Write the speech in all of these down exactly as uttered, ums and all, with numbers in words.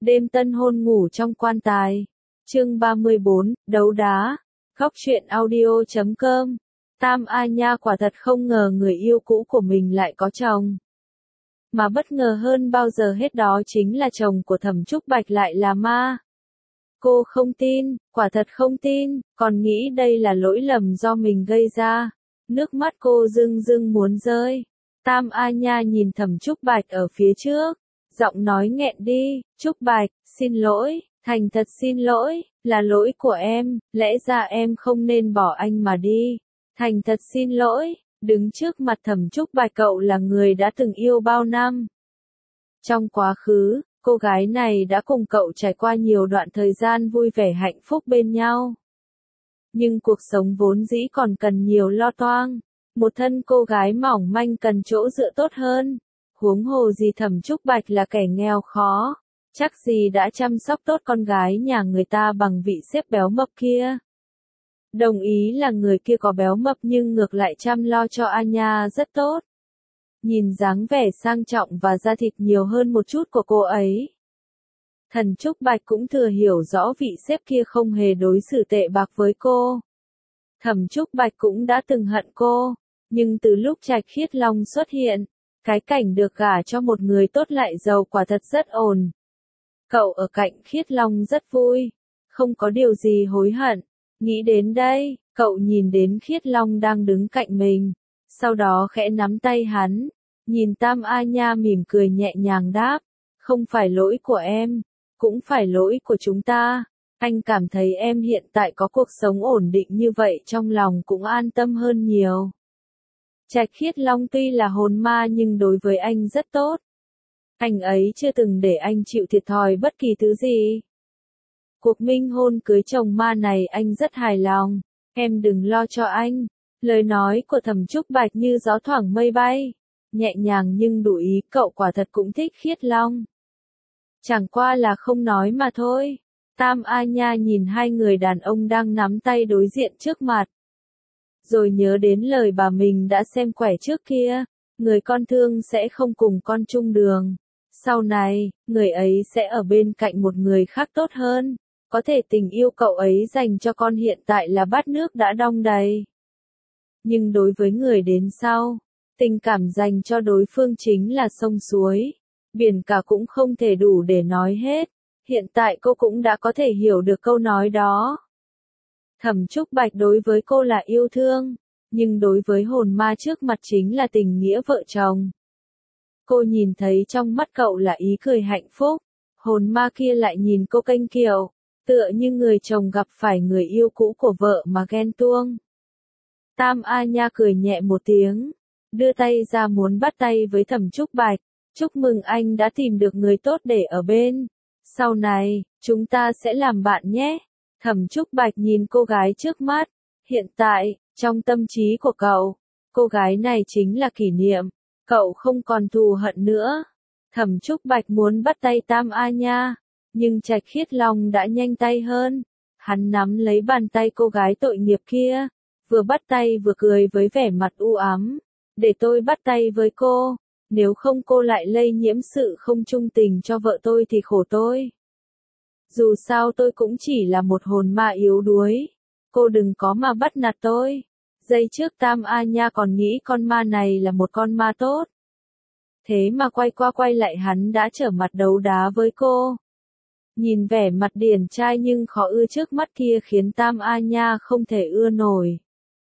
Đêm tân hôn ngủ trong quan tài. Chương ba mươi bốn, đấu đá. Góc truyện audio chấm com. Tam A Nha quả thật không ngờ người yêu cũ của mình lại có chồng. Mà bất ngờ hơn bao giờ hết đó chính là chồng của Thẩm Trúc Bạch lại là ma. Cô không tin, quả thật không tin, còn nghĩ đây là lỗi lầm do mình gây ra. Nước mắt cô rưng rưng muốn rơi. Tam A Nha nhìn Thẩm Trúc Bạch ở phía trước. Giọng nói nghẹn đi, Trúc Bạch, xin lỗi, thành thật xin lỗi, là lỗi của em, lẽ ra em không nên bỏ anh mà đi. Thành thật xin lỗi, đứng trước mặt Thẩm Trúc Bạch cậu là người đã từng yêu bao năm. Trong quá khứ, cô gái này đã cùng cậu trải qua nhiều đoạn thời gian vui vẻ hạnh phúc bên nhau. Nhưng cuộc sống vốn dĩ còn cần nhiều lo toang, một thân cô gái mỏng manh cần chỗ dựa tốt hơn. Huống hồ gì Thẩm Trúc Bạch là kẻ nghèo khó, chắc gì đã chăm sóc tốt con gái nhà người ta bằng vị sếp béo mập kia. Đồng ý là người kia có béo mập nhưng ngược lại chăm lo cho A Nha rất tốt. Nhìn dáng vẻ sang trọng và da thịt nhiều hơn một chút của cô ấy. Thẩm Trúc Bạch cũng thừa hiểu rõ vị sếp kia không hề đối xử tệ bạc với cô. Thẩm Trúc Bạch cũng đã từng hận cô, nhưng từ lúc Trạch Khiết Long xuất hiện, cái cảnh được gả cho một người tốt lại giàu quả thật rất ổn. Cậu ở cạnh Khiết Long rất vui, không có điều gì hối hận. Nghĩ đến đây, cậu nhìn đến Khiết Long đang đứng cạnh mình, sau đó khẽ nắm tay hắn, nhìn Tam A Nha mỉm cười nhẹ nhàng đáp, không phải lỗi của em, cũng phải lỗi của chúng ta. Anh cảm thấy em hiện tại có cuộc sống ổn định như vậy trong lòng cũng an tâm hơn nhiều. Trạch Khiết Long tuy là hồn ma nhưng đối với anh rất tốt. Anh ấy chưa từng để anh chịu thiệt thòi bất kỳ thứ gì. Cuộc minh hôn cưới chồng ma này anh rất hài lòng, em đừng lo cho anh. Lời nói của Thẩm Trúc Bạch như gió thoảng mây bay, nhẹ nhàng nhưng đủ ý, cậu quả thật cũng thích Khiết Long. Chẳng qua là không nói mà thôi. Tam A Nha nhìn hai người đàn ông đang nắm tay đối diện trước mặt. Rồi nhớ đến lời bà mình đã xem quẻ trước kia, người con thương sẽ không cùng con chung đường. Sau này, người ấy sẽ ở bên cạnh một người khác tốt hơn. Có thể tình yêu cậu ấy dành cho con hiện tại là bát nước đã đong đầy. Nhưng đối với người đến sau, tình cảm dành cho đối phương chính là sông suối, biển cả cũng không thể đủ để nói hết. Hiện tại cô cũng đã có thể hiểu được câu nói đó. Thẩm Trúc Bạch đối với cô là yêu thương, nhưng đối với hồn ma trước mặt chính là tình nghĩa vợ chồng. Cô nhìn thấy trong mắt cậu là ý cười hạnh phúc, hồn ma kia lại nhìn cô kênh kiều, tựa như người chồng gặp phải người yêu cũ của vợ mà ghen tuông. Tam A Nha cười nhẹ một tiếng, đưa tay ra muốn bắt tay với Thẩm Trúc Bạch, chúc mừng anh đã tìm được người tốt để ở bên. Sau này, chúng ta sẽ làm bạn nhé. Thẩm Trúc Bạch nhìn cô gái trước mắt. Hiện tại, trong tâm trí của cậu, cô gái này chính là kỷ niệm. Cậu không còn thù hận nữa. Thẩm Trúc Bạch muốn bắt tay Tam A Nha, nhưng Trạch Khiết Long đã nhanh tay hơn. Hắn nắm lấy bàn tay cô gái tội nghiệp kia, vừa bắt tay vừa cười với vẻ mặt u ám. Để tôi bắt tay với cô. Nếu không cô lại lây nhiễm sự không trung tình cho vợ tôi thì khổ tôi. Dù sao tôi cũng chỉ là một hồn ma yếu đuối. Cô đừng có mà bắt nạt tôi. Giây trước Tam A Nha còn nghĩ con ma này là một con ma tốt. Thế mà quay qua quay lại hắn đã trở mặt đấu đá với cô. Nhìn vẻ mặt điển trai nhưng khó ưa trước mắt kia khiến Tam A Nha không thể ưa nổi.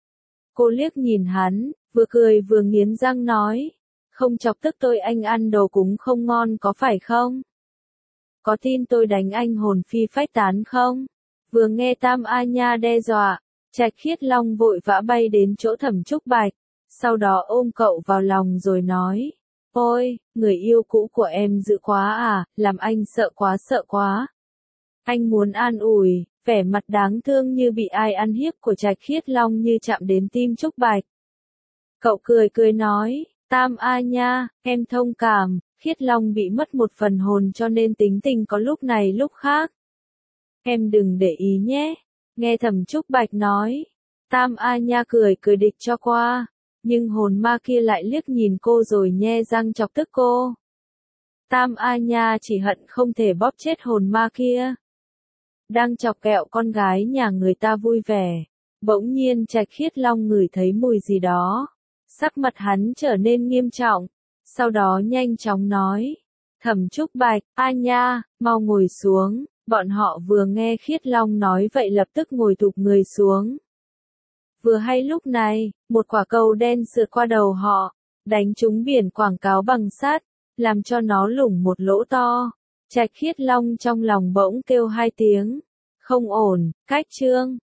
Cô liếc nhìn hắn, vừa cười vừa nghiến răng nói. Không chọc tức tôi anh ăn đồ cúng không ngon có phải không? Có tin tôi đánh anh hồn phi phách tán không? Vừa nghe Tam A Nha đe dọa, Trạch Khiết Long vội vã bay đến chỗ Thẩm Trúc Bạch, sau đó ôm cậu vào lòng rồi nói, ôi, người yêu cũ của em dữ quá à, làm anh sợ quá sợ quá. Anh muốn an ủi, vẻ mặt đáng thương như bị ai ăn hiếp của Trạch Khiết Long như chạm đến tim Trúc Bạch. Cậu cười cười nói, Tam A Nha, em thông cảm, Khiết Long bị mất một phần hồn cho nên tính tình có lúc này lúc khác. Em đừng để ý nhé. Nghe Thẩm Trúc Bạch nói, Tam A Nha cười cười địch cho qua, nhưng hồn ma kia lại liếc nhìn cô rồi nhe răng chọc tức cô. Tam A Nha chỉ hận không thể bóp chết hồn ma kia. Đang chọc kẹo con gái nhà người ta vui vẻ. Bỗng nhiên Trạch Khiết Long ngửi thấy mùi gì đó. Sắc mặt hắn trở nên nghiêm trọng. Sau đó nhanh chóng nói. Thẩm Trúc Bạch, A Nha, mau ngồi xuống. Bọn họ vừa nghe Khiết Long nói vậy lập tức ngồi thụp người xuống. Vừa hay lúc này, một quả cầu đen sượt qua đầu họ, đánh trúng biển quảng cáo bằng sắt, làm cho nó lủng một lỗ to. Trạch Khiết Long trong lòng bỗng kêu hai tiếng. Không ổn, cách trương.